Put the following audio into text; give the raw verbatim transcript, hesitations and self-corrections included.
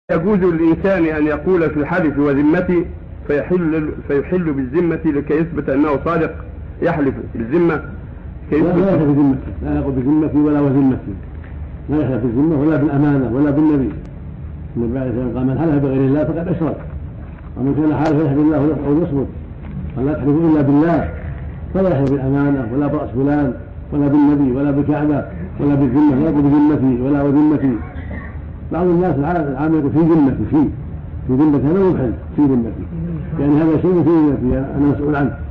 يجوز للإنسان أن يقول في الحلف وذمتي فيحل فيحل بالذمة لكي يثبت أنه صادق، يحلف بالذمة كي يثبت. لا يحلف بذمتي، لا يقول بذمتي ولا وذمتي، لا يحلف بالذمة ولا بالأمانة ولا بالنبي. النبي عليه الصلاة والسلام قال: من حلف بغير الله فقد أشرك، ومن كان حالفا يحلف بالله أو يصمت، ولا تحلفوا إلا بالله، فلا يحلف بالأمانة ولا برأس فلان ولا بالنبي ولا بالكعبة ولا بالذمة، لا يقول بذمتي ولا وذمتي. بعض الناس العام يقول في ذمتي، في في ذمتي، هذا مو بحلف، في ذمتي، يعني هذا شيء في ذمتي أنا مسؤول عنه.